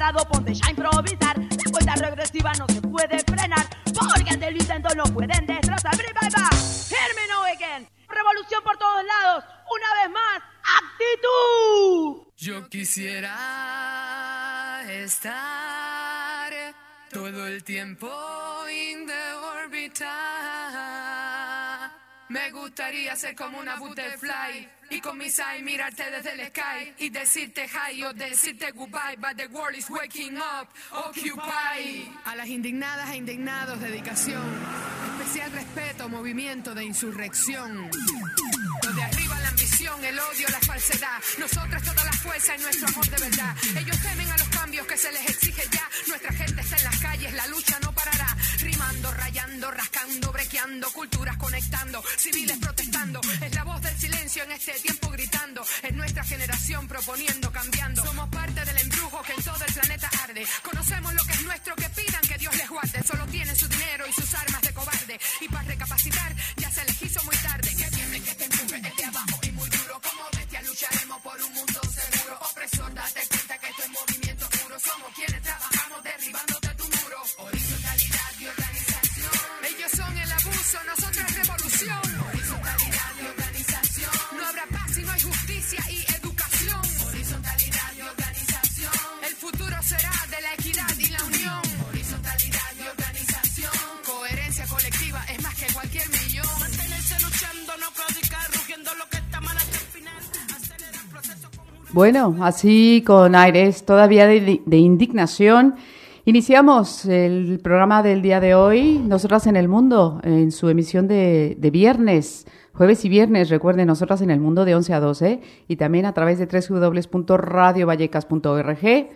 preparado, ponte ya a improvisar. La cuenta regresiva no se puede frenar, porque ante el intento no pueden destrozar. Bye, bye, bye. Hear me now again. Revolución por todos lados. Una vez más, actitud. Yo quisiera estar todo el tiempo in the órbita. Me gustaría ser como una butterfly y con mis eyes mirarte desde el sky y decirte hi o decirte goodbye, but the world is waking up, occupy. A las indignadas e indignados, dedicación, especial respeto, movimiento de insurrección. Lo de arriba la ambición, el odio, la falsedad. Nosotras toda la fuerza y nuestro amor de verdad. Ellos temen a los cambios que se les exige ya. Nuestra gente está en las calles, la lucha no parará. Rimando, rayando, rascando, brequeando, culturas conectando, civiles protestando. Es la voz del silencio en este tiempo gritando. Es nuestra generación proponiendo, cambiando. Somos parte del embrujo que en todo el planeta arde. Conocemos lo que es nuestro, que pidan que Dios les guarde. Solo tienen su dinero y sus armas de cobarde. Y para recapacitar ya se les hizo muy tarde. Que tiemblen, que te empuje desde abajo y muy duro. Como bestia lucharemos por un mundo seguro. Opresor, date cuenta que esto es movimiento puro. Somos quienes trabajamos derribándote tu muro. Horizontalidad y organización. Ellos son el abuso, nosotros revolución. Horizontalidad y organización. No habrá paz si no hay justicia y educación. Horizontalidad y organización. El futuro será de la equidad y la unión. Horizontalidad y organización. Coherencia colectiva es más que cualquier millón. Mantenerse luchando, no claudicar, rugiendo lo que está mal hasta el final. Acelerar el proceso con... Bueno, así con aires todavía de indignación, iniciamos el programa del día de hoy, Nosotras en el Mundo, en su emisión de viernes, jueves y viernes, recuerden, Nosotras en el Mundo de 11 a 12, y también a través de www.radiovallecas.org,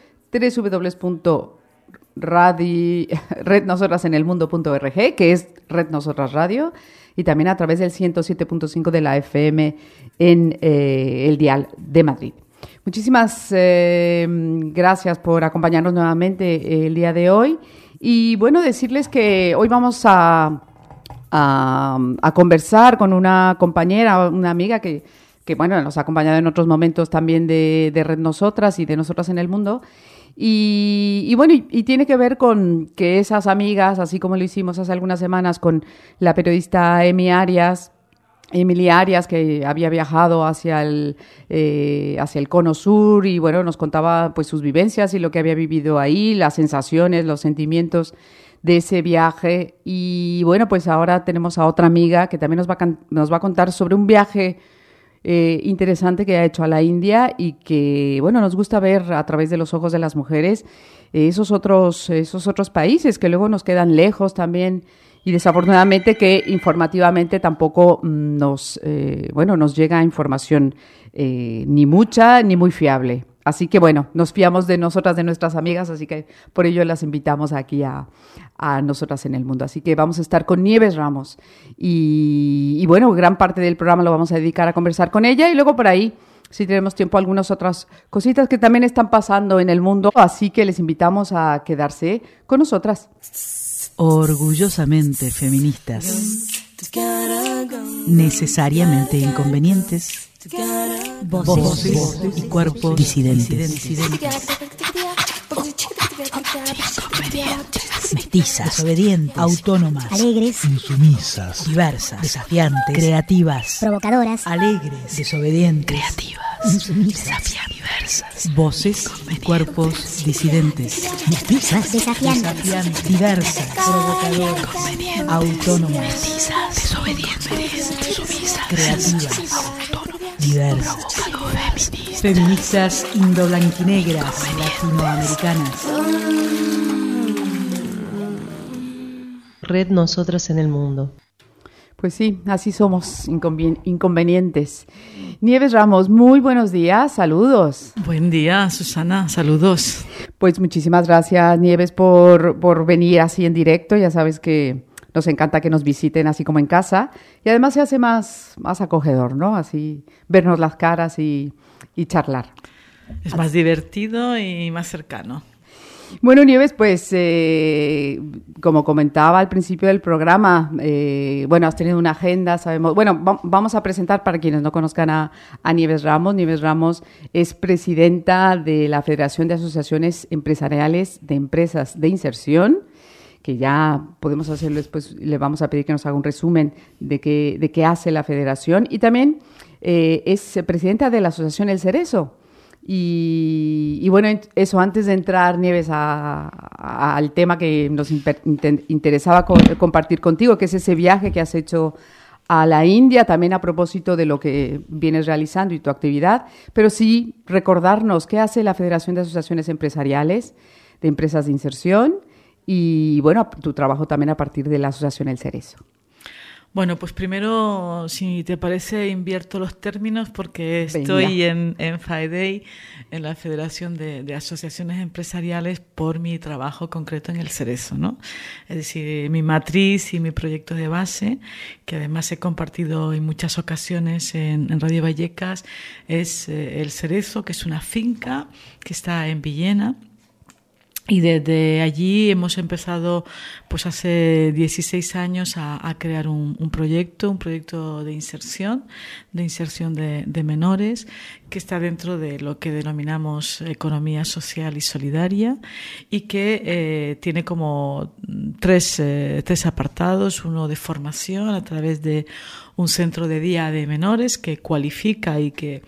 www.rednosotrasenelmundo.org, que es Red Nosotras Radio, y también a través del 107.5 de la FM en el dial de Madrid. Muchísimas gracias por acompañarnos nuevamente el día de hoy. Y bueno, decirles que hoy vamos a conversar con una compañera, una amiga que bueno, nos ha acompañado en otros momentos también de Red Nosotras y de Nosotras en el Mundo. Y bueno, y tiene que ver con que esas amigas, así como lo hicimos hace algunas semanas con la periodista Emilia Arias, que había viajado hacia el Cono Sur y bueno, nos contaba pues sus vivencias y lo que había vivido ahí, las sensaciones, los sentimientos de ese viaje. Y bueno, pues ahora tenemos a otra amiga que también nos va a contar sobre un viaje interesante que ha hecho a la India y que bueno, nos gusta ver a través de los ojos de las mujeres esos otros países que luego nos quedan lejos también. Y desafortunadamente que informativamente tampoco nos llega información ni mucha ni muy fiable. Así que bueno, nos fiamos de nosotras, de nuestras amigas, así que por ello las invitamos aquí a Nosotras en el Mundo. Así que vamos a estar con Nieves Ramos y bueno, gran parte del programa lo vamos a dedicar a conversar con ella y luego por ahí, si tenemos tiempo, algunas otras cositas que también están pasando en el mundo, así que les invitamos a quedarse con nosotras. Orgullosamente feministas, necesariamente inconvenientes, voces y cuerpos disidentes, mestizas, desobedientes, autónomas, alegres, insumisas, diversas, desafiantes, creativas, provocadoras, alegres, desobedientes, creativas, insumisas, desafiantes, diversas, voces y cuerpos disidentes, mestizas, desafiantes, diversas, provocadoras, autónomas, mestizas, desobedientes, insumisas, creativas, autónomas, diversas, feministas indoblanquinegras, latinoamericanas. Red Nosotras en el Mundo. Pues sí, así somos, inconvenientes. Nieves Ramos, muy buenos días, saludos. Buen día, Susana, saludos. Pues muchísimas gracias, Nieves, por venir así en directo. Ya sabes que nos encanta que nos visiten así como en casa. Y además se hace más acogedor, ¿no? Así vernos las caras y charlar. Es más divertido y más cercano. Bueno, Nieves, pues como comentaba al principio del programa, bueno, has tenido una agenda, sabemos. Bueno, vamos a presentar para quienes no conozcan a Nieves Ramos. Nieves Ramos es presidenta de la Federación de Asociaciones Empresariales de Empresas de Inserción, que ya podemos hacerlo después, le vamos a pedir que nos haga un resumen de qué hace la federación. Y también es presidenta de la Asociación El Cerezo. Y bueno, eso, antes de entrar, Nieves, al tema que nos interesaba compartir contigo, que es ese viaje que has hecho a la India, también a propósito de lo que vienes realizando y tu actividad, pero sí recordarnos qué hace la Federación de Asociaciones Empresariales de Empresas de Inserción y, bueno, tu trabajo también a partir de la Asociación El Cerezo. Bueno, pues primero, si te parece, invierto los términos porque estoy en FAEDEI, en la Federación de Asociaciones Empresariales, por mi trabajo concreto en El Cerezo, ¿no? Es decir, mi matriz y mi proyecto de base, que además he compartido en muchas ocasiones en Radio Vallecas, es El Cerezo, que es una finca que está en Villena. Y desde allí hemos empezado, pues hace 16 años, a crear un proyecto de inserción de menores, que está dentro de lo que denominamos economía social y solidaria, y que tiene como tres apartados: uno de formación a través de un centro de día de menores que cualifica y que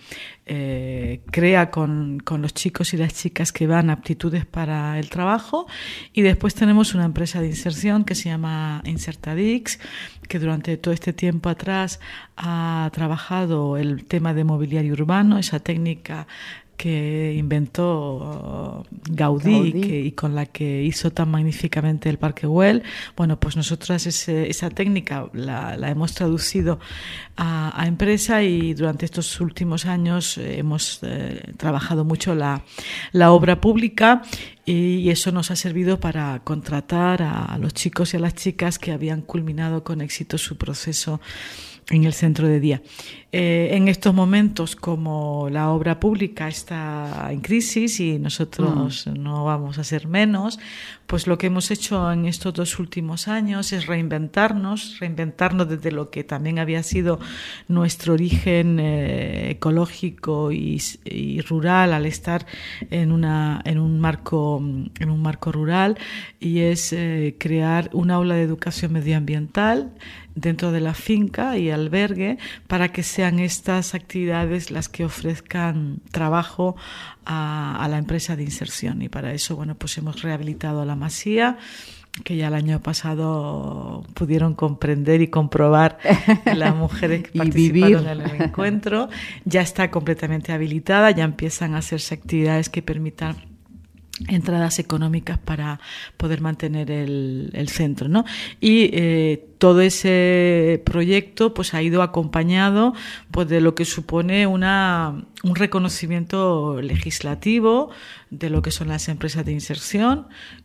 crea con los chicos y las chicas que van aptitudes para el trabajo, y después tenemos una empresa de inserción que se llama Insertadix, que durante todo este tiempo atrás ha trabajado el tema de mobiliario urbano, esa técnica que inventó Gaudí. Y con la que hizo tan magníficamente el Parque Güell. Bueno, pues nosotras esa técnica la hemos traducido a empresa, y durante estos últimos años hemos trabajado mucho la obra pública, y eso nos ha servido para contratar a los chicos y a las chicas que habían culminado con éxito su proceso en el centro de día. En estos momentos, como la obra pública está en crisis y nosotros no vamos a ser menos, pues lo que hemos hecho en estos 2 últimos años es reinventarnos desde lo que también había sido nuestro origen ecológico y rural, al estar en un marco rural, y es crear un aula de educación medioambiental dentro de la finca y albergue, para que sean estas actividades las que ofrezcan trabajo a la empresa de inserción. Y para eso, bueno, pues hemos rehabilitado la masía, que ya el año pasado pudieron comprender y comprobar las mujeres que participaron en el encuentro. Ya está completamente habilitada, ya empiezan a hacerse actividades que permitan entradas económicas para poder mantener el centro, ¿no? Y todo ese proyecto pues ha ido acompañado pues de lo que supone un reconocimiento legislativo de lo que son las empresas de inserción,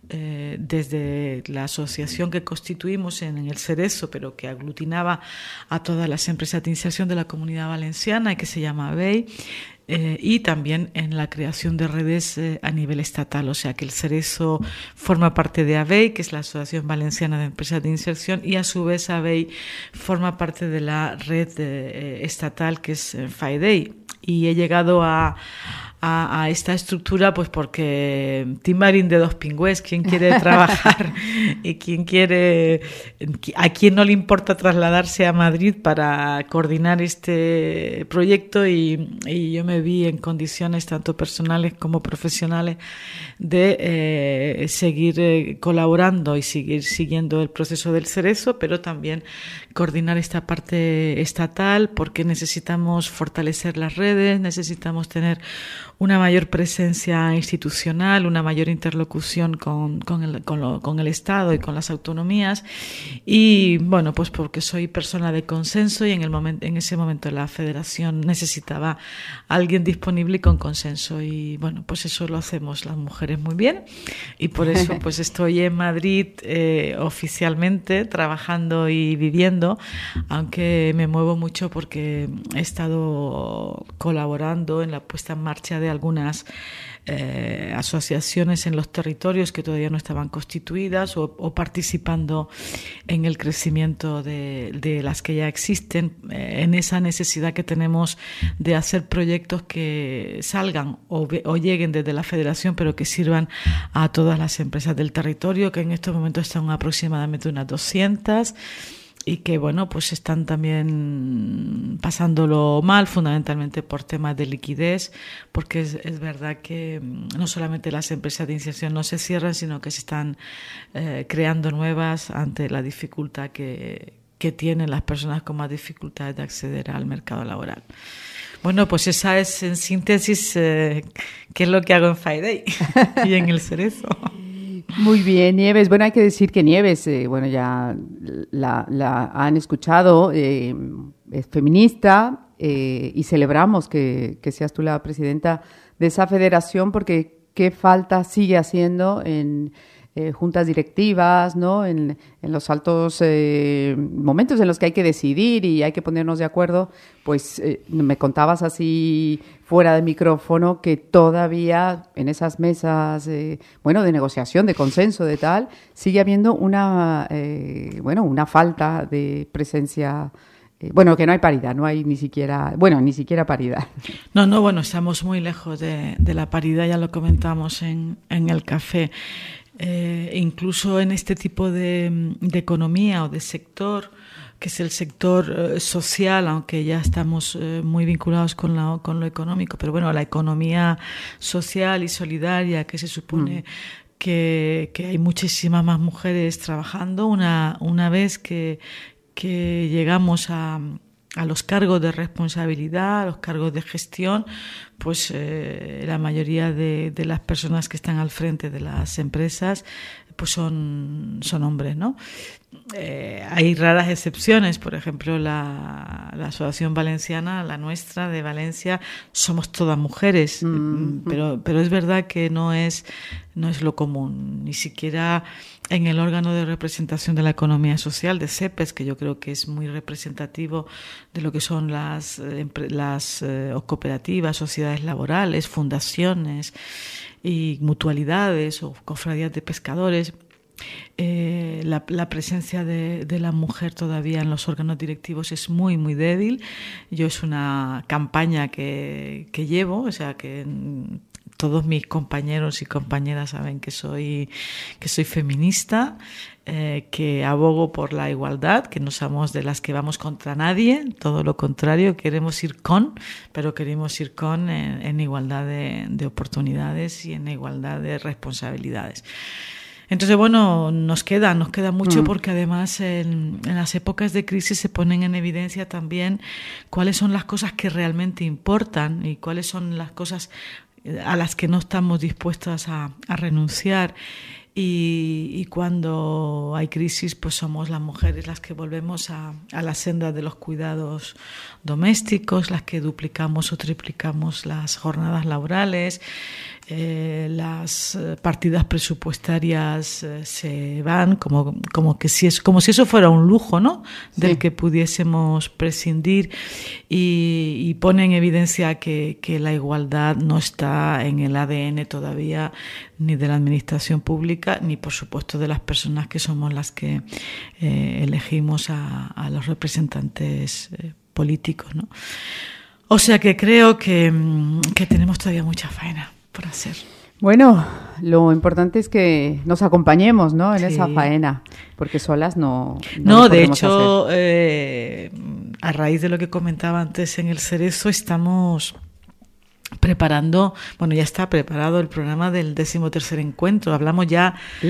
desde la asociación que constituimos en El Cerezo, pero que aglutinaba a todas las empresas de inserción de la Comunidad Valenciana y que se llama ABEI. Y también en la creación de redes a nivel estatal, o sea que El Cerezo forma parte de ABEI, que es la Asociación Valenciana de Empresas de Inserción, y a su vez ABEI forma parte de la red estatal, que es FAEDEI. Y he llegado a esta estructura pues porque Timarín de 2 pingües, quien quiere trabajar y a quien no le importa trasladarse a Madrid para coordinar este proyecto, y yo me vi en condiciones tanto personales como profesionales de seguir colaborando y seguir siguiendo el proceso del Cerezo, pero también coordinar esta parte estatal, porque necesitamos fortalecer las redes, necesitamos tener una mayor presencia institucional, una mayor interlocución con el Estado y con las autonomías. Y bueno, pues porque soy persona de consenso, y en ese momento la Federación necesitaba a alguien disponible y con consenso, y bueno, pues eso lo hacemos las mujeres muy bien, y por eso pues estoy en Madrid oficialmente trabajando y viviendo, aunque me muevo mucho porque he estado colaborando en la puesta en marcha de de algunas asociaciones en los territorios que todavía no estaban constituidas o participando en el crecimiento de las que ya existen, en esa necesidad que tenemos de hacer proyectos que salgan o lleguen desde la federación, pero que sirvan a todas las empresas del territorio, que en estos momentos están aproximadamente unas 200 y que, bueno, pues están también pasándolo mal, fundamentalmente por temas de liquidez, porque es verdad que no solamente las empresas de inserción no se cierran, sino que se están creando nuevas ante la dificultad que tienen las personas con más dificultades de acceder al mercado laboral. Bueno, pues esa es, en síntesis, qué es lo que hago en FAIDEI y en el Cerezo. Muy bien, Nieves. Bueno, hay que decir que Nieves, bueno, ya la han escuchado, es feminista y celebramos que seas tú la presidenta de esa federación, porque qué falta sigue haciendo en juntas directivas, ¿no? En los altos momentos en los que hay que decidir y hay que ponernos de acuerdo. Pues me contabas así fuera de micrófono que todavía en esas mesas, de negociación, de consenso, de tal, sigue habiendo una falta de presencia. Que no hay paridad, no hay ni siquiera paridad. No, estamos muy lejos de la paridad, ya lo comentamos en el café. Incluso en este tipo de economía o de sector, que es el sector social, aunque ya estamos muy vinculados con lo económico, pero bueno, la economía social y solidaria, que se supone que hay muchísimas más mujeres trabajando, una vez que llegamos a los cargos de responsabilidad, a los cargos de gestión, pues la mayoría de las personas que están al frente de las empresas pues son hombres, ¿no? Hay raras excepciones, por ejemplo, la Asociación Valenciana, la nuestra de Valencia, somos todas mujeres, pero es verdad que no es lo común, ni siquiera en el órgano de representación de la economía social de CEPES, que yo creo que es muy representativo de lo que son las cooperativas, sociedades laborales, fundaciones y mutualidades o cofradías de pescadores. La presencia de la mujer todavía en los órganos directivos es muy, muy débil. Yo es una campaña que llevo, o sea que todos mis compañeros y compañeras saben que soy feminista, que abogo por la igualdad, que no somos de las que vamos contra nadie, todo lo contrario, queremos ir pero queremos ir en igualdad de oportunidades y en igualdad de responsabilidades. Entonces, bueno, nos queda mucho porque además en las épocas de crisis se ponen en evidencia también cuáles son las cosas que realmente importan y cuáles son las cosas a las que no estamos dispuestas a renunciar. Y cuando hay crisis, pues somos las mujeres las que volvemos a la senda de los cuidados domésticos, las que duplicamos o triplicamos las jornadas laborales, las partidas presupuestarias se van como si eso fuera un lujo, ¿no? Del que pudiésemos prescindir, y pone en evidencia que la igualdad no está en el ADN todavía ni de la administración pública ni por supuesto de las personas que somos las que elegimos a los representantes políticos, ¿no? O sea que creo que tenemos todavía mucha faena por hacer. Bueno, lo importante es que nos acompañemos, ¿no? En esa faena, porque solas no de hecho, a raíz de lo que comentaba antes en el Cerezo, estamos preparando, ya está preparado el programa del 13º encuentro. Hablamos ya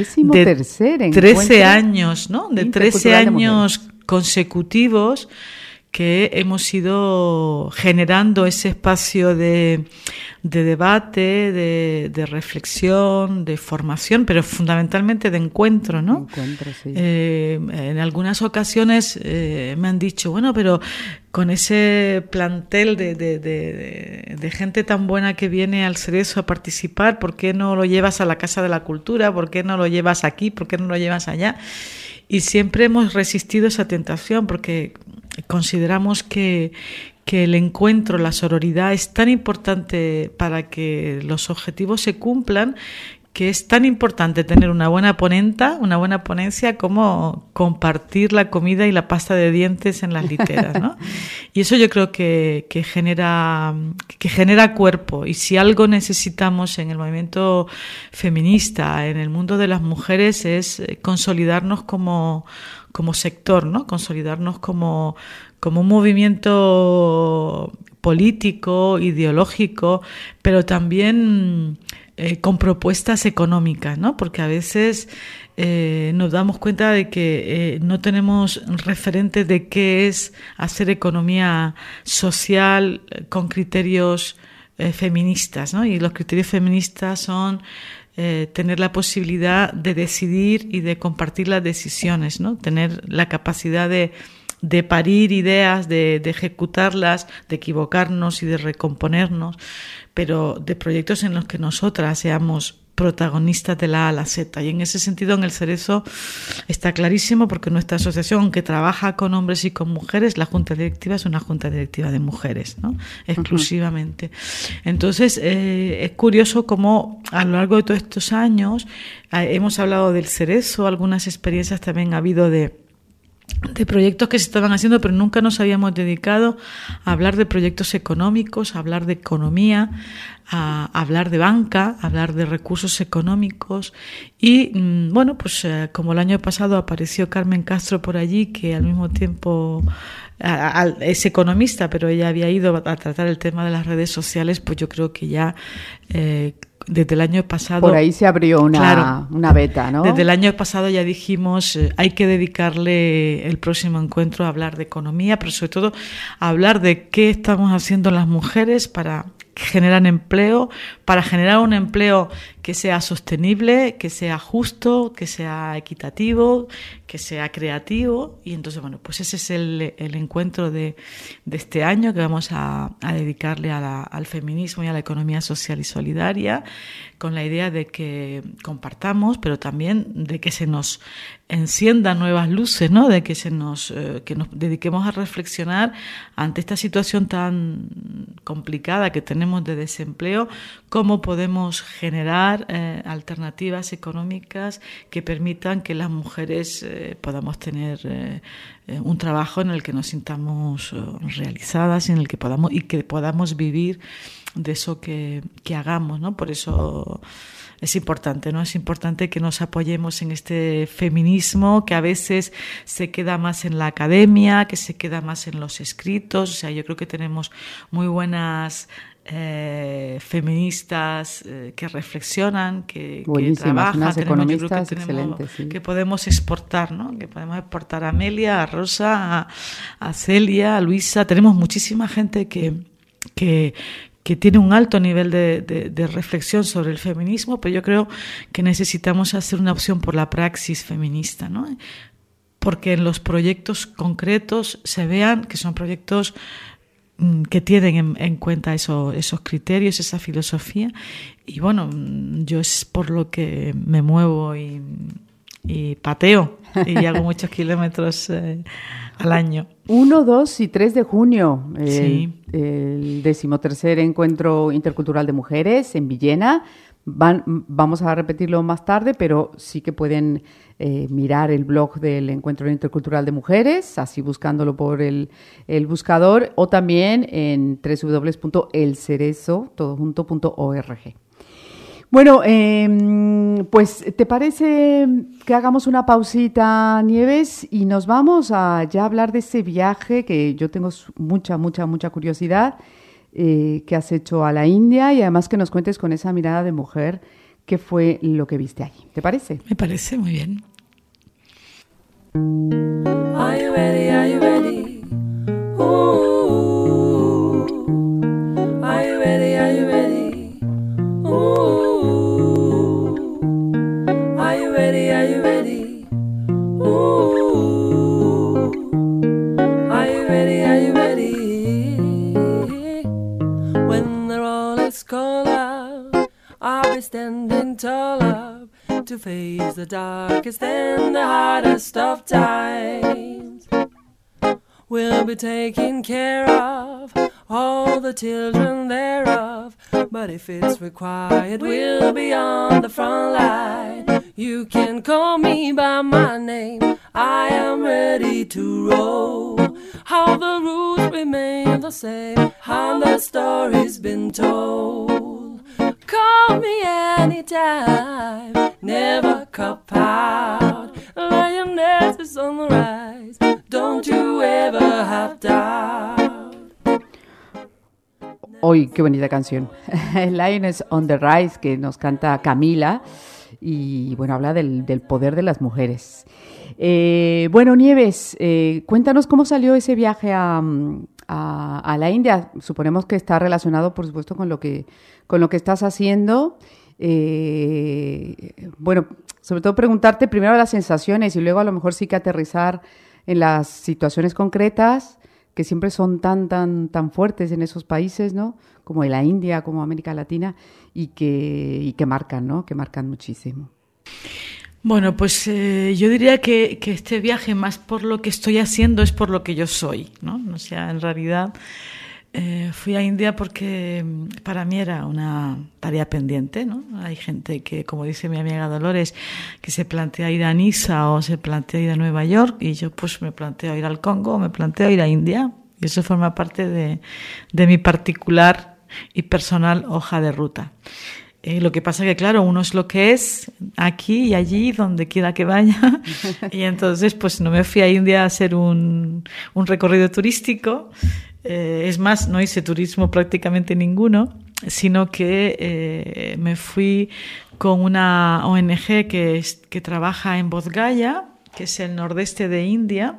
de 13 años, ¿no? De 13 años consecutivos que hemos ido generando ese espacio de debate, de reflexión, de formación, pero fundamentalmente de encuentro, ¿no? Sí. En algunas ocasiones me han dicho, pero con ese plantel de gente tan buena que viene al Cerezo a participar, ¿por qué no lo llevas a la Casa de la Cultura? ¿Por qué no lo llevas aquí? ¿Por qué no lo llevas allá? Y siempre hemos resistido esa tentación, porque consideramos que el encuentro, la sororidad es tan importante para que los objetivos se cumplan, que es tan importante tener una buena ponencia como compartir la comida y la pasta de dientes en las literas, ¿no? Y eso yo creo que genera cuerpo. Y si algo necesitamos en el movimiento feminista, en el mundo de las mujeres, es consolidarnos como sector, ¿no? Consolidarnos como un movimiento político, ideológico, pero también con propuestas económicas, ¿no? Porque a veces nos damos cuenta de que no tenemos referentes de qué es hacer economía social con criterios feministas, ¿no? Y los criterios feministas son tener la posibilidad de decidir y de compartir las decisiones, ¿no? Tener la capacidad de parir ideas, de ejecutarlas, de equivocarnos y de recomponernos, pero de proyectos en los que nosotras seamos protagonistas de la A a la Z. Y en ese sentido, en el Cerezo está clarísimo, porque nuestra asociación, aunque trabaja con hombres y con mujeres, la junta directiva es una junta directiva de mujeres, ¿no? Exclusivamente. Entonces, es curioso cómo a lo largo de todos estos años hemos hablado del Cerezo, algunas experiencias también ha habido de proyectos que se estaban haciendo, pero nunca nos habíamos dedicado a hablar de proyectos económicos, a hablar de economía, a hablar de banca, a hablar de recursos económicos. Y bueno, pues como el año pasado apareció Carmen Castro por allí, que al mismo tiempo es economista, pero ella había ido a tratar el tema de las redes sociales, pues yo creo que ya desde el año pasado... Por ahí se abrió una beta, ¿no? Desde el año pasado ya dijimos, hay que dedicarle el próximo encuentro a hablar de economía, pero sobre todo a hablar de qué estamos haciendo las mujeres para generar empleo, para generar un empleo que sea sostenible, que sea justo, que sea equitativo, que sea creativo. Y entonces, bueno, pues ese es el encuentro de este año, que vamos a dedicarle al feminismo y a la economía social y solidaria, con la idea de que compartamos, pero también de que se nos enciendan nuevas luces, ¿no? De que nos dediquemos a reflexionar ante esta situación tan complicada que tenemos de desempleo, cómo podemos generar alternativas económicas que permitan que las mujeres podamos tener un trabajo en el que nos sintamos realizadas, en el que podamos vivir de eso que hagamos, ¿no? Por eso es importante, ¿no? Es importante que nos apoyemos en este feminismo que a veces se queda más en la academia, que se queda más en los escritos. O sea, yo creo que tenemos muy buenas feministas que reflexionan, que trabajan, unas economistas excelentes, sí. Que podemos exportar, ¿no? Que podemos exportar a Amelia, a Rosa, a Celia, a Luisa. Tenemos muchísima gente que tiene un alto nivel de reflexión sobre el feminismo, pero yo creo que necesitamos hacer una opción por la praxis feminista, ¿no? Porque en los proyectos concretos se vean que son proyectos que tienen en cuenta esos criterios, esa filosofía. Y bueno, yo es por lo que me muevo y pateo y hago muchos kilómetros al año. 1, 2 y 3 de junio, Sí. el 13º Encuentro Intercultural de Mujeres en Villena. Vamos a repetirlo más tarde, pero sí que pueden mirar el blog del Encuentro Intercultural de Mujeres, así buscándolo por el buscador, o también en www.elcerezo.org. Bueno, pues ¿te parece que hagamos una pausita, Nieves? Y nos vamos a ya hablar de ese viaje que yo tengo mucha curiosidad, que has hecho a la India, y además que nos cuentes con esa mirada de mujer qué fue lo que viste allí. ¿Te parece? Me parece muy bien. Are you ready? Are you ready? Ooh. Are you ready? Are you ready? Ooh. Are you ready? Are you ready? Ooh. Are you ready? Are you ready? When the roll is called out, I'll be standing tall up to face the darkest and the hardest of times. will be taking care of all the children thereof. But if it's required, we'll be on the front line. You can call me by my name, I am ready to roll. How the rules remain the same, how the story's been told. Call me anytime, never cop out. Lioness is on the rise, don't you ever have doubt. Hoy, qué bonita canción. Lioness on the Rise, que nos canta Camila. Y bueno, habla del poder de las mujeres. Bueno, Nieves, cuéntanos cómo salió ese viaje a la India. Suponemos que está relacionado, por supuesto, con lo que estás haciendo. Bueno, sobre todo preguntarte primero las sensaciones y luego a lo mejor sí que aterrizar en las situaciones concretas que siempre son tan fuertes en esos países, ¿no? Como en la India, como América Latina, y que marcan, ¿no? Que marcan muchísimo. Bueno, pues yo diría que este viaje, más por lo que estoy haciendo, es por lo que yo soy, ¿no? O sea, en realidad fui a India porque para mí era una tarea pendiente, ¿no? Hay gente que, como dice mi amiga Dolores, que se plantea ir a Niza o se plantea ir a Nueva York, y yo pues me planteo ir al Congo, me planteo ir a India, y eso forma parte de mi particular y personal hoja de ruta. Lo que pasa que, claro, uno es lo que es, aquí y allí, donde quiera que vaya, y entonces pues no me fui a India a hacer un recorrido turístico. Es más, no hice turismo prácticamente ninguno, sino que me fui con una ONG que trabaja en Bodh Gaya, que es el nordeste de India,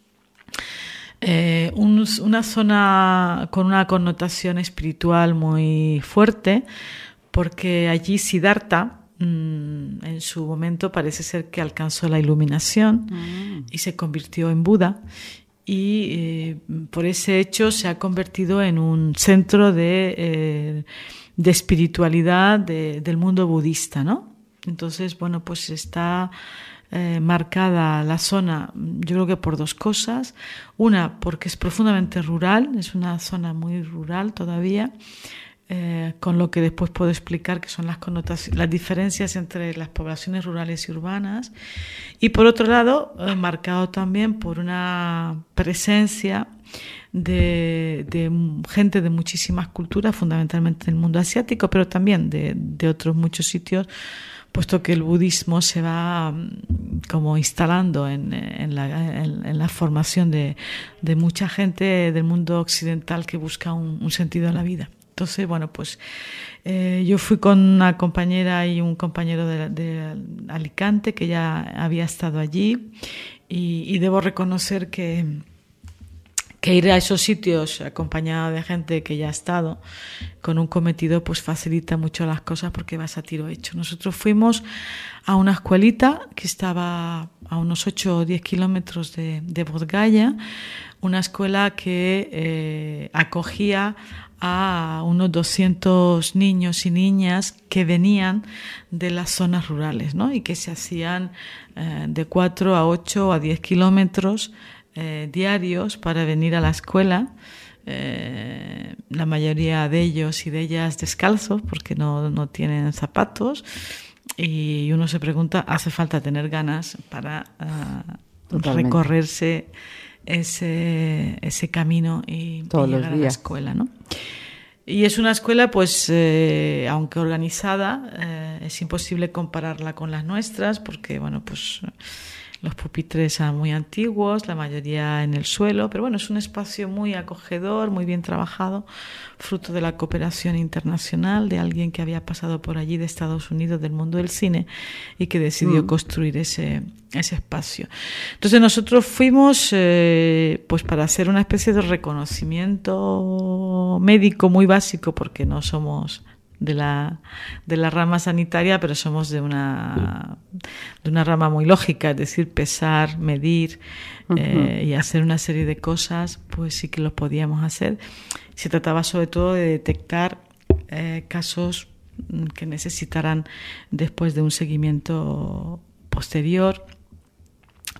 una zona con una connotación espiritual muy fuerte, porque allí Siddhartha, en su momento, parece ser que alcanzó la iluminación y se convirtió en Buda. Y por ese hecho se ha convertido en un centro de espiritualidad del mundo budista, ¿no? Entonces, bueno, pues está marcada la zona, yo creo que por dos cosas. Una, porque es profundamente rural, es una zona muy rural todavía, con lo que después puedo explicar que son las diferencias entre las poblaciones rurales y urbanas, y por otro lado marcado también por una presencia de gente de muchísimas culturas, fundamentalmente del mundo asiático, pero también de otros muchos sitios, puesto que el budismo se va como instalando en la formación de mucha gente del mundo occidental que busca un sentido a la vida. Entonces, bueno, pues yo fui con una compañera y un compañero de Alicante que ya había estado allí, y debo reconocer que ir a esos sitios acompañado de gente que ya ha estado con un cometido pues facilita mucho las cosas, porque vas a tiro hecho. Nosotros fuimos a una escuelita que estaba a unos 8 o 10 kilómetros de Bodh Gaya, una escuela que acogía a unos 200 niños y niñas que venían de las zonas rurales, ¿no? Y que se hacían de 4 a 8 a 10 kilómetros diarios para venir a la escuela, la mayoría de ellos y de ellas descalzos porque no tienen zapatos, y uno se pregunta, ¿hace falta tener ganas para recorrerse ese camino y llegar a la escuela, ¿no? Y es una escuela, pues, aunque organizada, es imposible compararla con las nuestras, porque, bueno, pues los pupitres son muy antiguos, la mayoría en el suelo, pero bueno, es un espacio muy acogedor, muy bien trabajado, fruto de la cooperación internacional de alguien que había pasado por allí de Estados Unidos, del mundo del cine, y que decidió construir ese espacio. Entonces nosotros fuimos pues para hacer una especie de reconocimiento médico muy básico, porque no somos de la rama sanitaria, pero somos de una rama muy lógica, es decir, pesar, medir y hacer una serie de cosas, pues sí que lo podíamos hacer. Se trataba sobre todo de detectar casos que necesitaran después de un seguimiento posterior,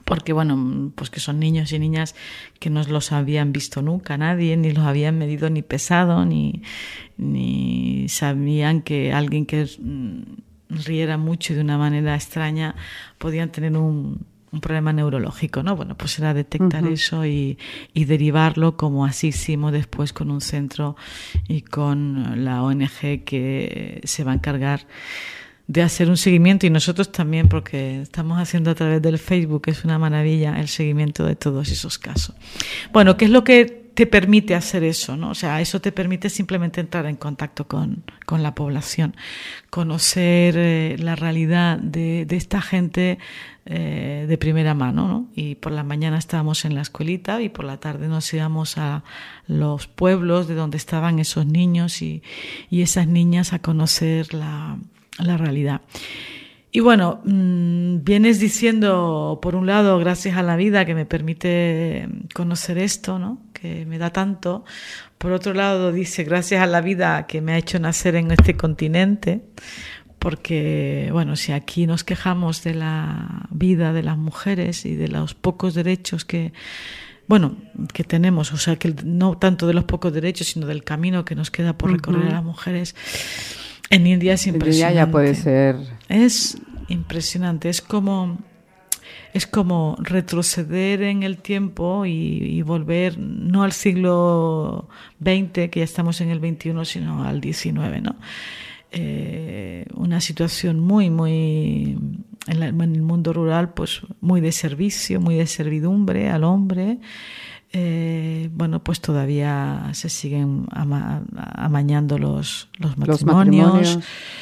porque bueno, pues que son niños y niñas que no los habían visto nunca nadie, ni los habían medido ni pesado, ni sabían que alguien que riera mucho y de una manera extraña podían tener un problema neurológico, ¿no? Bueno, pues era detectar eso y derivarlo, como así hicimos después con un centro y con la ONG que se va a encargar de hacer un seguimiento, y nosotros también, porque estamos haciendo a través del Facebook, es una maravilla el seguimiento de todos esos casos. Bueno, ¿qué es lo que te permite hacer eso, ¿no? O sea, eso te permite simplemente entrar en contacto con la población, conocer la realidad de esta gente de primera mano, ¿no? Y por la mañana estábamos en la escuelita y por la tarde nos íbamos a los pueblos de donde estaban esos niños y esas niñas a conocer la realidad. Y bueno, vienes diciendo, por un lado, gracias a la vida que me permite conocer esto, ¿no? Que me da tanto. Por otro lado, dice, gracias a la vida que me ha hecho nacer en este continente, porque, bueno, si aquí nos quejamos de la vida de las mujeres y de los pocos derechos que tenemos, o sea, que no tanto de los pocos derechos, sino del camino que nos queda por recorrer a las mujeres. En India es impresionante. Ya puede ser. Es impresionante. Es como retroceder en el tiempo y volver no al siglo XX, que ya estamos en el XXI, sino al XIX, ¿no? Una situación muy, muy en el mundo rural, pues muy de servicio, muy de servidumbre al hombre. Bueno, pues todavía se siguen amañando los matrimonios.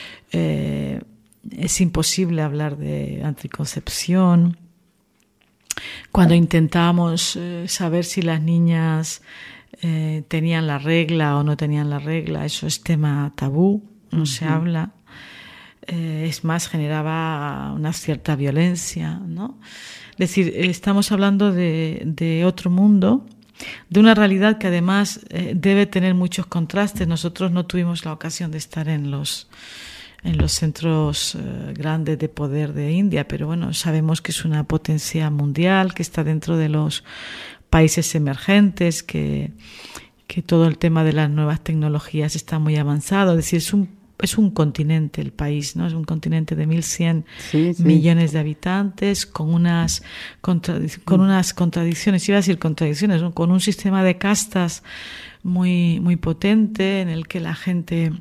Es imposible hablar de anticoncepción. Cuando intentamos saber si las niñas tenían la regla o no tenían la regla, eso es tema tabú, no se habla. Es más, generaba una cierta violencia, ¿no? Es decir, estamos hablando de otro mundo, de una realidad que además debe tener muchos contrastes. Nosotros no tuvimos la ocasión de estar en los centros grandes de poder de India, pero bueno, sabemos que es una potencia mundial, que está dentro de los países emergentes, que todo el tema de las nuevas tecnologías está muy avanzado. Es decir, es un continente el país, ¿no? Es un continente de 1.100 millones de habitantes, con unas contradicciones, iba a decir contradicciones, ¿no? Con un sistema de castas muy, muy potente, en el que la gente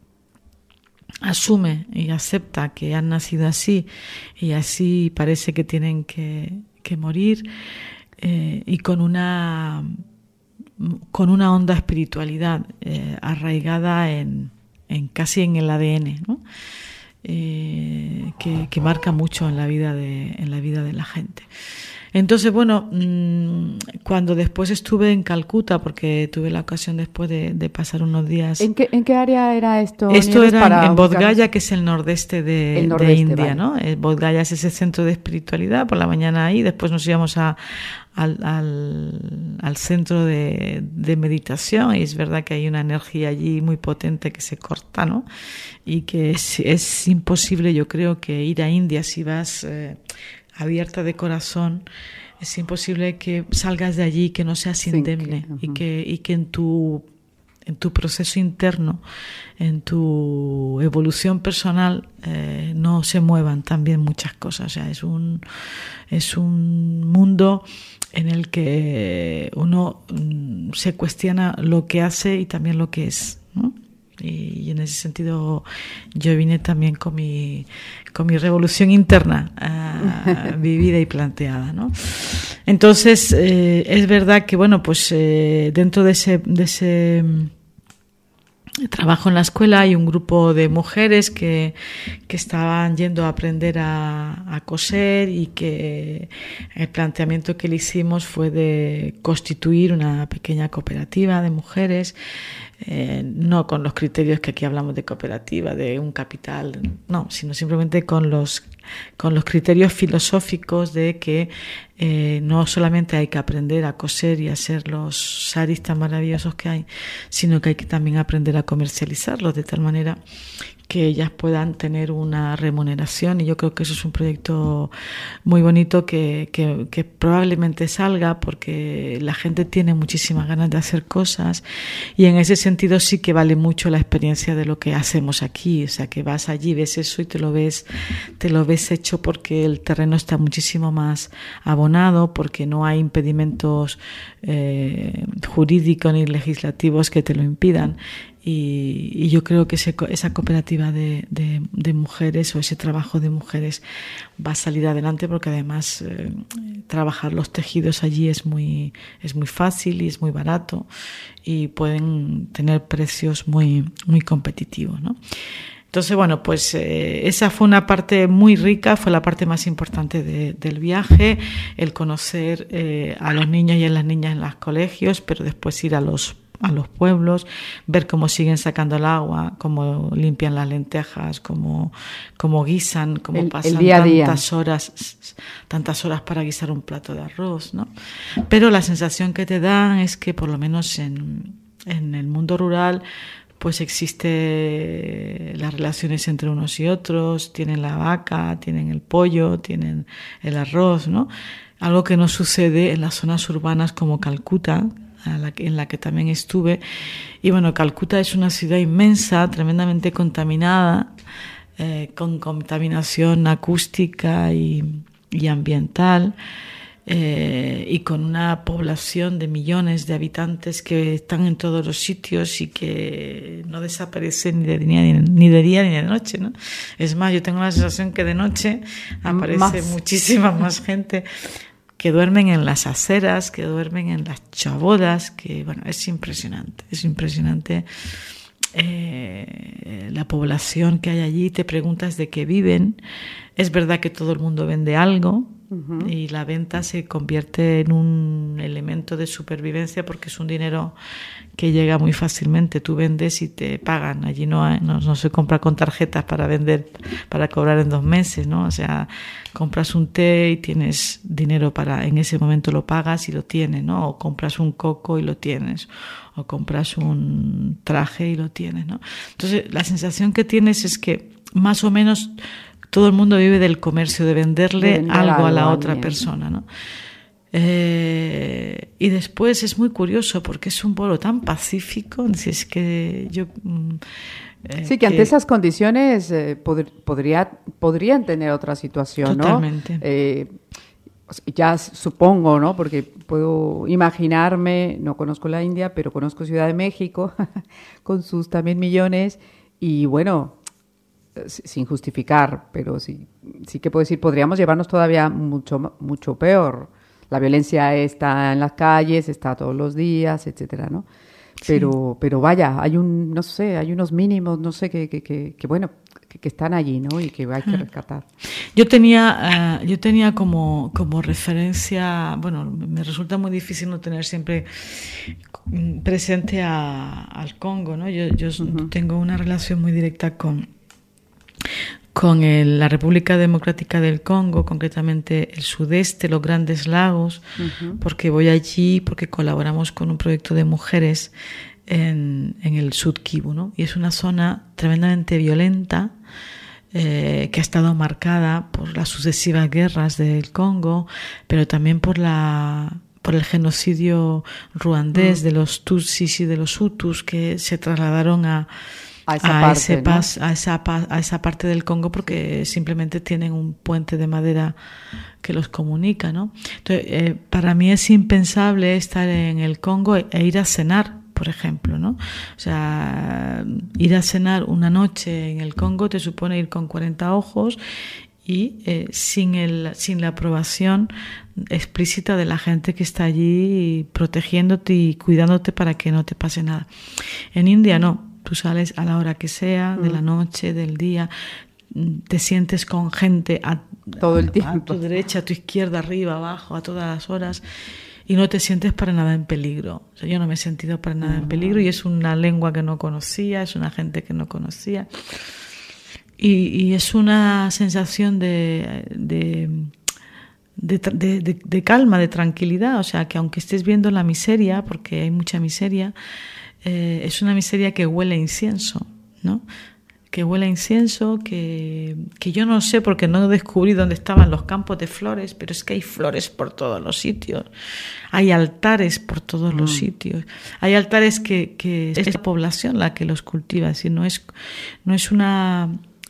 asume y acepta que han nacido así y así parece que tienen que morir, y con una honda espiritualidad arraigada en casi en el ADN, ¿no? Que marca mucho en la vida de la gente. Entonces, bueno, cuando después estuve en Calcuta, porque tuve la ocasión después de pasar unos días. ¿En qué área era esto? Esto era en Bodh Gaya, que es el nordeste de India, vale, ¿no? Bodh Gaya es ese centro de espiritualidad, por la mañana ahí, después nos íbamos al centro de meditación, y es verdad que hay una energía allí muy potente que se corta, ¿no? Y que es imposible, yo creo, que ir a India si vas abierta de corazón, es imposible que salgas de allí que no seas indemne, y que en tu proceso interno, en tu evolución personal, no se muevan también muchas cosas. O sea, es un mundo en el que uno se cuestiona lo que hace y también lo que es, ¿no? Y en ese sentido yo vine también con mi revolución interna vivida y planteada, ¿no? Entonces es verdad que, bueno, pues dentro de ese trabajo en la escuela hay un grupo de mujeres que estaban yendo a aprender a coser, y que el planteamiento que le hicimos fue de constituir una pequeña cooperativa de mujeres, no con los criterios que aquí hablamos de cooperativa, de un capital, no, sino simplemente con los criterios filosóficos de que no solamente hay que aprender a coser y a hacer los saris tan maravillosos que hay, sino que hay que también aprender a comercializarlos, de tal manera que ellas puedan tener una remuneración, y yo creo que eso es un proyecto muy bonito que probablemente salga, porque la gente tiene muchísimas ganas de hacer cosas, y en ese sentido sí que vale mucho la experiencia de lo que hacemos aquí. O sea, que vas allí, ves eso y te lo ves hecho, porque el terreno está muchísimo más abonado, porque no hay impedimentos jurídicos ni legislativos que te lo impidan. Y yo creo que esa cooperativa de mujeres, o ese trabajo de mujeres, va a salir adelante, porque además trabajar los tejidos allí es muy fácil y es muy barato, y pueden tener precios muy, muy competitivos, ¿no? Entonces, bueno, pues esa fue una parte muy rica, fue la parte más importante del viaje, el conocer a los niños y a las niñas en los colegios, pero después ir a los pueblos, ver cómo siguen sacando el agua, cómo limpian las lentejas, cómo guisan, cómo pasan día a día. tantas horas para guisar un plato de arroz, ¿no? Pero la sensación que te dan es que, por lo menos en el mundo rural, pues existe las relaciones entre unos y otros, tienen la vaca, tienen el pollo, tienen el arroz, ¿no? Algo que no sucede en las zonas urbanas como Calcuta, en la que también estuve. Y bueno, Calcuta es una ciudad inmensa, tremendamente contaminada, con contaminación acústica y ambiental, y con una población de millones de habitantes que están en todos los sitios y que no desaparecen ni de día ni de noche, ¿no? Es más, yo tengo la sensación que de noche aparece muchísima más gente, que duermen en las aceras, que duermen en las chabodas, que bueno, es impresionante la población que hay allí. Te preguntas de qué viven. Es verdad que todo el mundo vende algo, y la venta se convierte en un elemento de supervivencia, porque es un dinero que llega muy fácilmente. Tú vendes y te pagan. Allí no se compra con tarjetas para vender, para cobrar en 2 meses, ¿no? O sea, compras un té y tienes dinero en ese momento lo pagas y lo tienes, ¿no? O compras un coco y lo tienes, o compras un traje y lo tienes, ¿no? Entonces, la sensación que tienes es que más o menos todo el mundo vive del comercio, de venderle algo a la otra persona, ¿no? Y después es muy curioso, porque es un pueblo tan pacífico. Si es que yo sí, que ante esas condiciones podrían tener otra situación, totalmente. ¿no? Ya supongo, ¿no? Porque puedo imaginarme, no conozco la India, pero conozco Ciudad de México con sus también millones, y bueno, sin justificar, pero sí que puedo decir, podríamos llevarnos todavía mucho peor. La violencia está en las calles, está todos los días, etcétera, ¿no? Pero vaya, hay unos mínimos, no sé, que bueno, que están allí, ¿no? Y que hay que rescatar. Yo tenía como referencia, bueno, me resulta muy difícil no tener siempre presente al Congo, ¿no? Yo tengo una relación muy directa con la República Democrática del Congo, concretamente el sudeste, los Grandes Lagos, porque voy allí, porque colaboramos con un proyecto de mujeres en el Sud Kivu, ¿no? Y es una zona tremendamente violenta, que ha estado marcada por las sucesivas guerras del Congo, pero también por el genocidio ruandés de los Tutsis y de los Hutus, que se trasladaron a esa parte del Congo, porque simplemente tienen un puente de madera que los comunica, ¿no? Entonces, para mí es impensable estar en el Congo e ir a cenar, por ejemplo, ¿no? O sea, ir a cenar una noche en el Congo te supone ir con 40 ojos y sin la aprobación explícita de la gente que está allí protegiéndote y cuidándote para que no te pase nada. En India no. Tú sales a la hora que sea, de la noche, del día, te sientes con gente todo el tiempo, a tu derecha, a tu izquierda, arriba, abajo, a todas las horas, y no te sientes para nada en peligro. O sea, yo no me he sentido para nada en peligro, y es una lengua que no conocía, es una gente que no conocía, y es una sensación de calma, de tranquilidad. O sea, que aunque estés viendo la miseria, porque hay mucha miseria, es una miseria que huele a incienso, ¿no? que huele a incienso, que yo no sé porque no descubrí dónde estaban los campos de flores, pero es que hay flores por todos los sitios, hay altares por todos los sitios, hay altares que es la población la que los cultiva, es decir, no es una...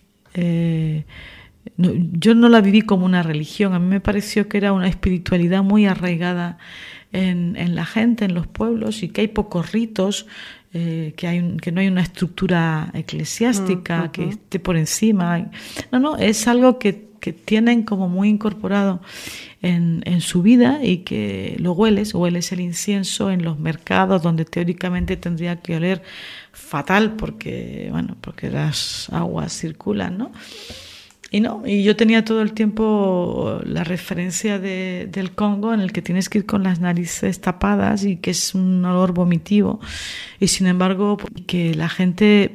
yo no la viví como una religión, a mí me pareció que era una espiritualidad muy arraigada en la gente, en los pueblos, y que hay pocos ritos, que no hay una estructura eclesiástica que esté por encima. No, es algo que tienen como muy incorporado en su vida, y que lo hueles el incienso en los mercados donde teóricamente tendría que oler fatal porque las aguas circulan, ¿no? Y yo tenía todo el tiempo la referencia del Congo, en el que tienes que ir con las narices tapadas y que es un olor vomitivo, y sin embargo que la gente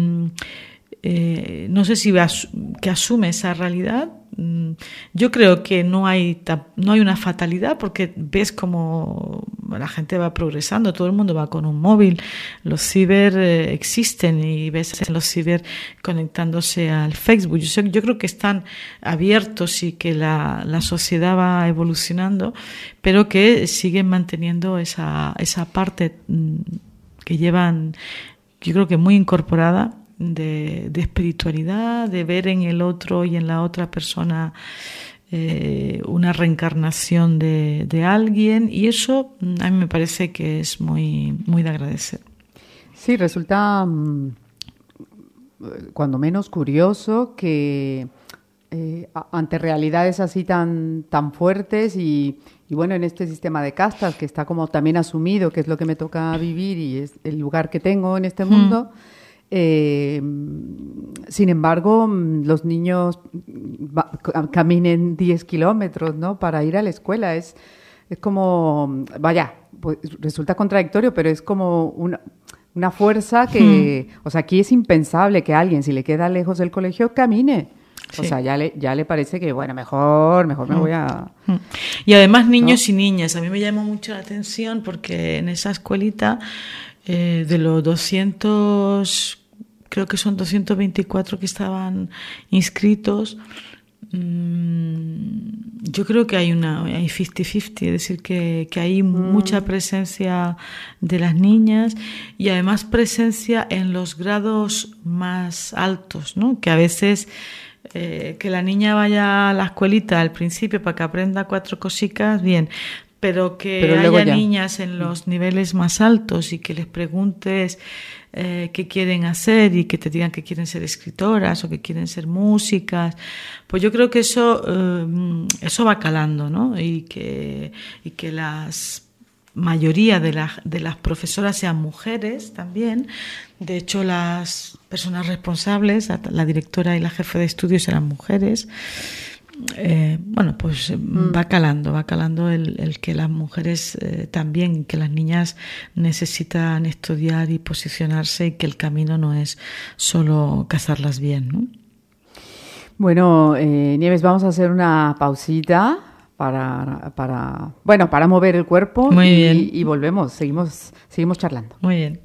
no sé si que asume esa realidad. Yo creo que no hay una fatalidad, porque ves como la gente va progresando, todo el mundo va con un móvil, los ciber existen, y ves a los ciber conectándose al Facebook. Yo creo que están abiertos y que la sociedad va evolucionando, pero que siguen manteniendo esa parte que llevan, yo creo que muy incorporada, de espiritualidad, de ver en el otro y en la otra persona una reencarnación de alguien, y eso a mí me parece que es muy, muy de agradecer. Sí, resulta cuando menos curioso que ante realidades así tan fuertes y bueno, en este sistema de castas que está como también asumido, que es lo que me toca vivir y es el lugar que tengo en este mundo. Sin embargo, los niños caminen 10 kilómetros, ¿no?, para ir a la escuela. Es como, vaya, pues resulta contradictorio, pero es como una fuerza que, o sea, aquí es impensable que alguien, si le queda lejos del colegio, camine. Sí. O sea, ya le parece que, bueno, mejor me voy a... Y además niños, ¿no?, y niñas. A mí me llamó mucho la atención porque en esa escuelita, de los 200, creo que son 224 que estaban inscritos, yo creo que hay 50-50, es decir, que hay mucha presencia de las niñas, y además presencia en los grados más altos, ¿no? Que a veces que la niña vaya a la escuelita al principio para que aprenda 4 cositas, bien, pero haya niñas en los niveles más altos y que les preguntes qué quieren hacer y que te digan que quieren ser escritoras o que quieren ser músicas, pues yo creo que eso va calando, ¿no? Y que la mayoría de las profesoras sean mujeres también. De hecho, las personas responsables, la directora y la jefe de estudios, eran mujeres. Pues va calando el que las mujeres también, que las niñas necesitan estudiar y posicionarse, y que el camino no es solo casarlas bien, ¿no? Bueno, Nieves, vamos a hacer una pausita para mover el cuerpo. Muy bien. Y volvemos, seguimos charlando. Muy bien.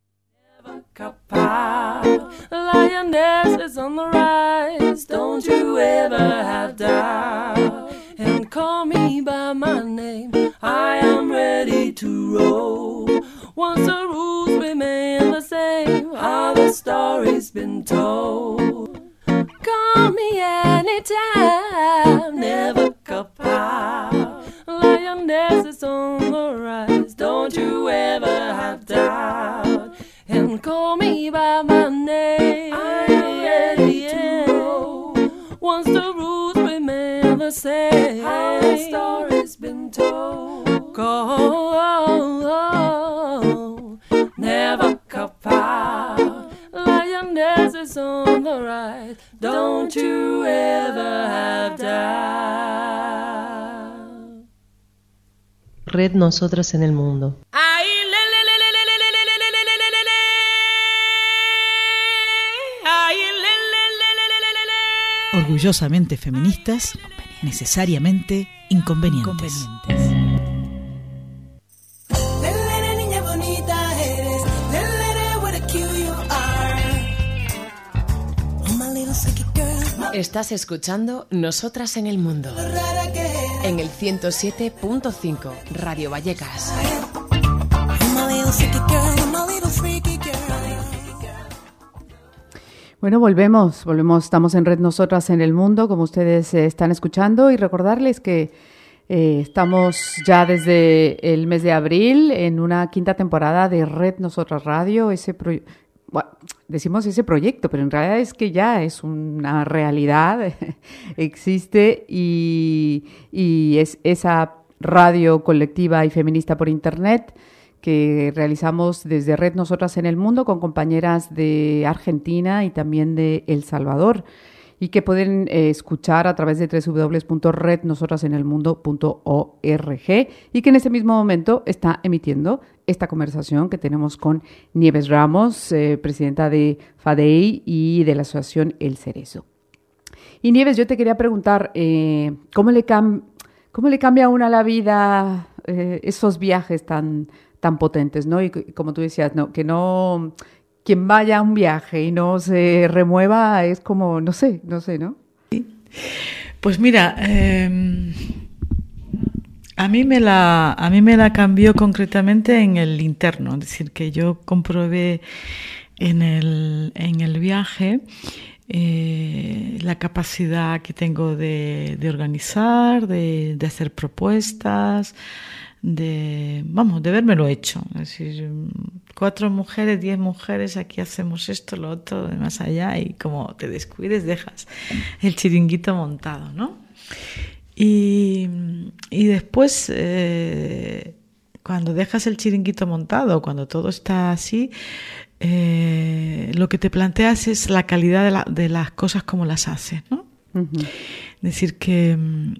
Lioness is on the rise, don't you ever have doubt, and call me by my name, I am ready to roll. Once the rules remain the same, how the story's been told. Call me anytime, never kapow. Lioness is on the rise, don't you ever have doubt, and call me by my name, I'm ready to roll. Once the rules remain the same, how the story's been told. Call, never kapow. Lioness is on the rise, don't you ever have doubt. Red Nosotras en el Mundo. Orgullosamente feministas, necesariamente inconvenientes. Niña bonita eres, what a cute you are. Estás escuchando Nosotras en el Mundo, en el 107.5 Radio Vallecas. Bueno, volvemos, estamos en Red Nosotras en el Mundo, como ustedes están escuchando, y recordarles que estamos ya desde el mes de abril en una quinta temporada de Red Nosotras Radio, decimos ese proyecto, pero en realidad es que ya es una realidad, existe y es esa radio colectiva y feminista por Internet que realizamos desde Red Nosotras en el Mundo con compañeras de Argentina y también de El Salvador y que pueden escuchar a través de www.rednosotrasenelmundo.org y que en este mismo momento está emitiendo esta conversación que tenemos con Nieves Ramos, presidenta de FADEI y de la asociación El Cerezo. Y Nieves, yo te quería preguntar, ¿cómo le cambia a una la vida esos viajes tan potentes, ¿no? Y como tú decías, ¿no? Que no... Quien vaya a un viaje y no se remueva es como, no sé, ¿no? Pues mira, a mí me la cambió concretamente en el interno, es decir, que yo comprobé en el viaje la capacidad que tengo de organizar, de hacer propuestas, de vérmelo hecho, es decir, 4 mujeres, 10 mujeres, aquí hacemos esto, lo otro, de más allá, y como te descuides dejas el chiringuito montado, ¿no? Y después cuando dejas el chiringuito montado, cuando todo está así, lo que te planteas es la calidad de las cosas como las haces, ¿no? Uh-huh. Es decir que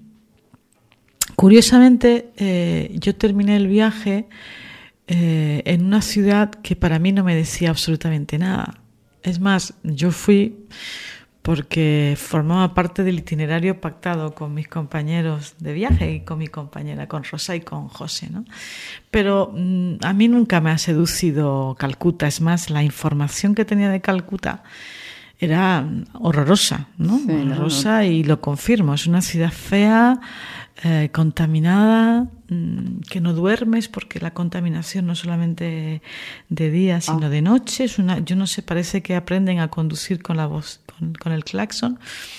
curiosamente, yo terminé el viaje en una ciudad que para mí no me decía absolutamente nada. Es más, yo fui porque formaba parte del itinerario pactado con mis compañeros de viaje y con mi compañera, con Rosa y con José, ¿no? Pero a mí nunca me ha seducido Calcuta. Es más, la información que tenía de Calcuta era horrorosa, ¿no? Sí, horrorosa, no. Y lo confirmo. Es una ciudad fea, contaminada, que no duermes porque la contaminación no solamente de día sino de noche. Yo no sé, parece que aprenden a conducir con la voz, con el claxon.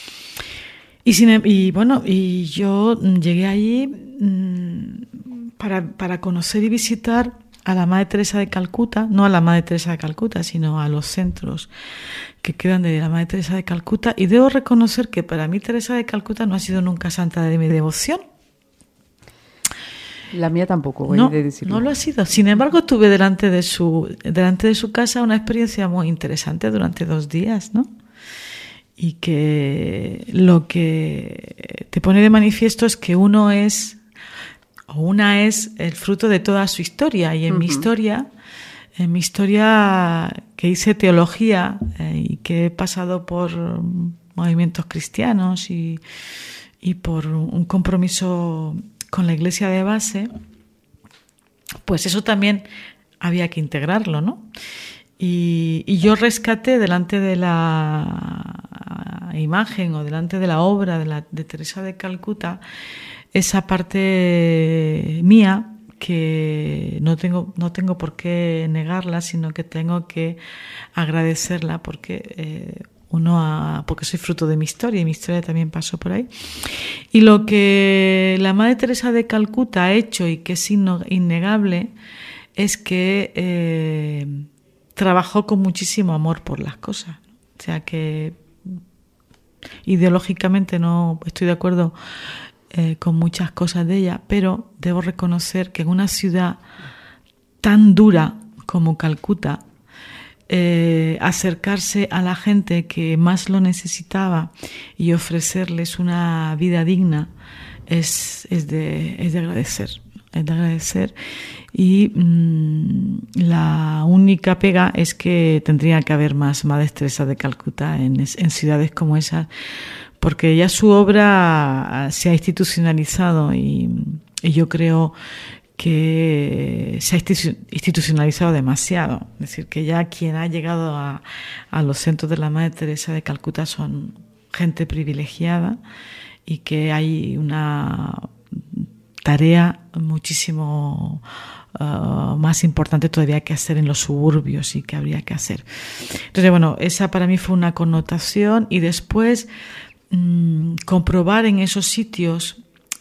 Y yo llegué allí para conocer y visitar a la Madre Teresa de Calcuta, no a la Madre Teresa de Calcuta, sino a los centros que quedan de la Madre Teresa de Calcuta. Y debo reconocer que para mí Teresa de Calcuta no ha sido nunca santa de mi devoción. La mía tampoco, voy a decirlo. No lo ha sido. Sin embargo, tuve delante de su casa una experiencia muy interesante durante 2 días, ¿no? Y que lo que te pone de manifiesto es que una es el fruto de toda su historia. Y en mi historia que hice teología y que he pasado por movimientos cristianos y por un compromiso con la iglesia de base, pues eso también había que integrarlo, ¿no? Y yo rescaté delante de la imagen o delante de la obra de Teresa de Calcuta esa parte mía que no tengo por qué negarla, sino que tengo que agradecerla porque porque soy fruto de mi historia y mi historia también pasó por ahí. Y lo que la Madre Teresa de Calcuta ha hecho y que es innegable es que trabajó con muchísimo amor por las cosas. O sea que ideológicamente no estoy de acuerdo con muchas cosas de ella, pero debo reconocer que en una ciudad tan dura como Calcuta, acercarse a la gente que más lo necesitaba y ofrecerles una vida digna es de agradecer. Es de agradecer. Y la única pega es que tendría que haber más Madres Teresa de Calcuta en ciudades como esas, porque ya su obra se ha institucionalizado y yo creo que se ha institucionalizado demasiado. Es decir, que ya quien ha llegado a los centros de la Madre Teresa de Calcuta son gente privilegiada y que hay una tarea muchísimo más importante todavía que hacer en los suburbios y que habría que hacer. Entonces, bueno, esa para mí fue una connotación, y después comprobar en esos sitios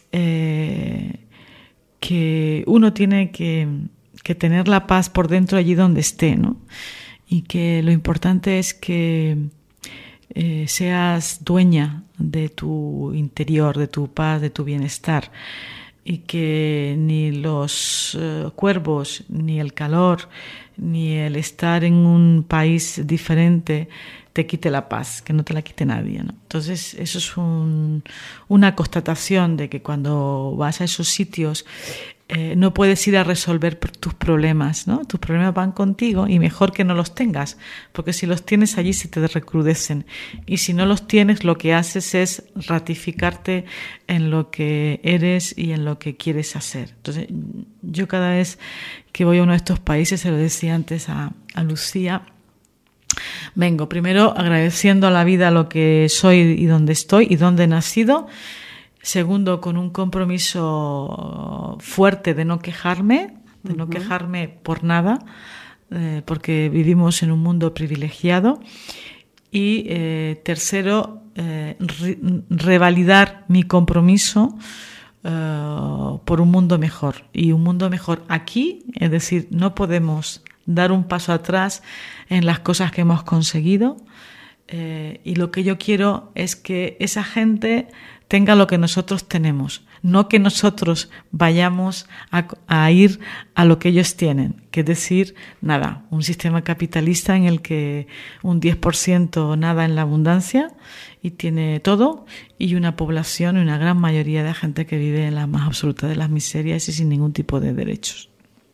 que uno tiene que tener la paz por dentro allí donde esté, ¿no? Y que lo importante es que seas dueña de tu interior, de tu paz, de tu bienestar, y que ni los cuervos, ni el calor, ni el estar en un país diferente te quite la paz, que no te la quite nadie, ¿no? Entonces, eso es una constatación de que cuando vas a esos sitios no puedes ir a resolver tus problemas, ¿no? Tus problemas van contigo, y mejor que no los tengas, porque si los tienes allí se te recrudecen, y si no los tienes, lo que haces es ratificarte en lo que eres y en lo que quieres hacer. Entonces, yo cada vez que voy a uno de estos países, se lo decía antes a Lucía, vengo primero agradeciendo a la vida lo que soy y donde estoy y donde he nacido. Segundo, con un compromiso fuerte de no quejarme, por nada, porque vivimos en un mundo privilegiado. Y tercero, revalidar mi compromiso por un mundo mejor. Y un mundo mejor aquí, es decir, no podemos dar un paso atrás en las cosas que hemos conseguido. Y lo que yo quiero es que esa gente tenga lo que nosotros tenemos, no que nosotros vayamos a ir a lo que ellos tienen, que es decir, nada, un sistema capitalista en el que un 10% nada en la abundancia y tiene todo, y una población, una gran mayoría de gente que vive en la más absoluta de las miserias y sin ningún tipo de derechos.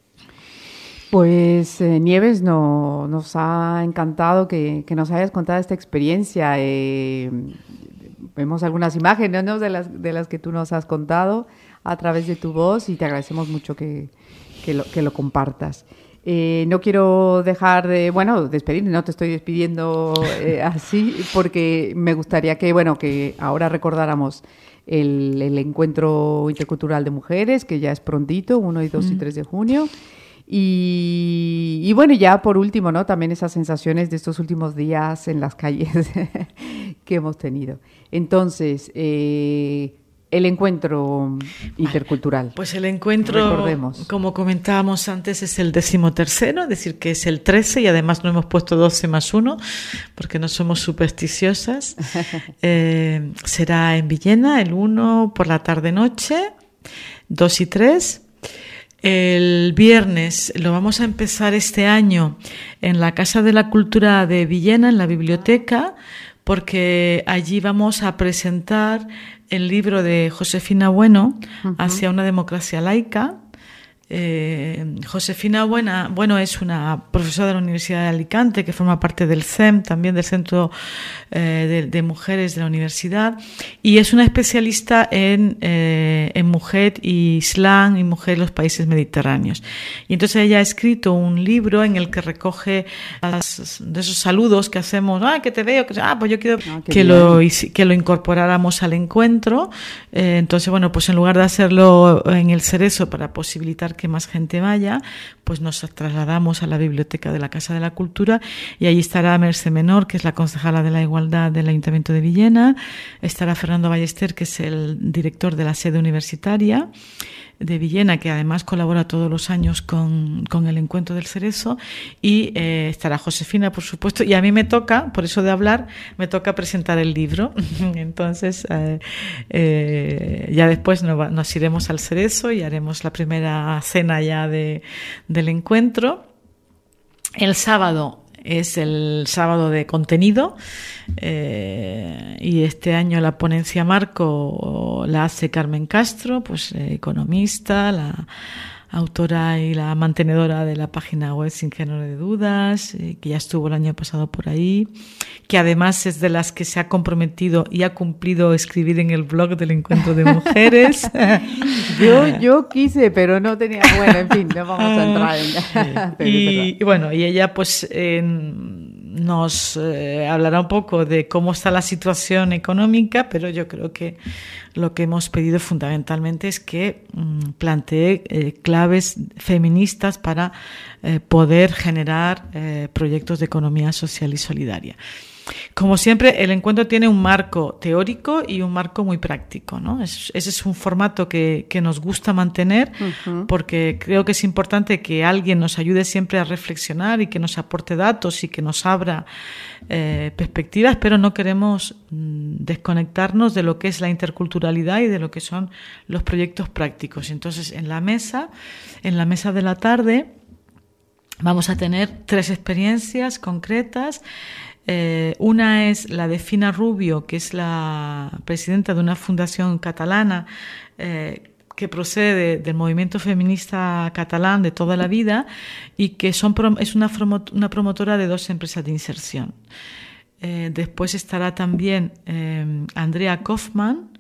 Pues Nieves, nos ha encantado que nos hayas contado esta experiencia. Vemos algunas imágenes, ¿no?, de las que tú nos has contado a través de tu voz, y te agradecemos mucho que lo compartas. No quiero dejar de, despedirme, no te estoy despidiendo así, porque me gustaría que ahora recordáramos el encuentro intercultural de mujeres, que ya es prontito, 1, 2 y 3 de junio. Y bueno, ya por último, ¿no?, también esas sensaciones de estos últimos días en las calles que hemos tenido. Entonces, el encuentro intercultural. Pues el encuentro, recordemos, como comentábamos antes, es el 13º, es decir, que es el 13, y además no hemos puesto 12 más 1 porque no somos supersticiosas. Será en Villena el 1 por la tarde-noche, 2 y 3. El viernes lo vamos a empezar este año en la Casa de la Cultura de Villena, en la biblioteca, porque allí vamos a presentar el libro de Josefina Bueno, Hacia una democracia laica. Josefina Bueno es una profesora de la Universidad de Alicante que forma parte del CEM, también del Centro de Mujeres de la Universidad, y es una especialista en mujer y islam y mujer en los países mediterráneos. Y entonces ella ha escrito un libro en el que recoge de esos saludos que hacemos, que te veo, pues yo quiero que lo incorporáramos al encuentro. Entonces, pues en lugar de hacerlo en el Cerezo para posibilitar que más gente vaya, pues nos trasladamos a la biblioteca de la Casa de la Cultura, y allí estará Merce Menor, que es la concejala de la Igualdad del Ayuntamiento de Villena, estará Fernando Ballester, que es el director de la sede universitaria de Villena, que además colabora todos los años con el encuentro del Cerezo, y estará Josefina, por supuesto, y a mí me toca, por eso de hablar, me toca presentar el libro. Entonces ya después nos iremos al Cerezo y haremos la primera cena ya del encuentro. El sábado es el sábado de contenido, y este año la ponencia marco la hace Carmen Castro, pues economista, la autora y la mantenedora de la página web Sin Género de Dudas, que ya estuvo el año pasado por ahí, que además es de las que se ha comprometido y ha cumplido escribir en el blog del Encuentro de Mujeres. Yo quise, pero no tenía, en fin, no vamos a entrar en... y ella pues nos hablará un poco de cómo está la situación económica, pero yo creo que lo que hemos pedido fundamentalmente es que plantee claves feministas para poder generar proyectos de economía social y solidaria. Como siempre, el encuentro tiene un marco teórico y un marco muy práctico, ¿no? Ese es un formato que nos gusta mantener, porque creo que es importante que alguien nos ayude siempre a reflexionar y que nos aporte datos y que nos abra perspectivas, pero no queremos desconectarnos de lo que es la interculturalidad y de lo que son los proyectos prácticos. Entonces, en la mesa de la tarde vamos a tener 3 experiencias concretas. Una es la de Fina Rubio, que es la presidenta de una fundación catalana que procede del movimiento feminista catalán de toda la vida y que es una promotora de 2 empresas de inserción. Después estará también Andrea Kaufmann,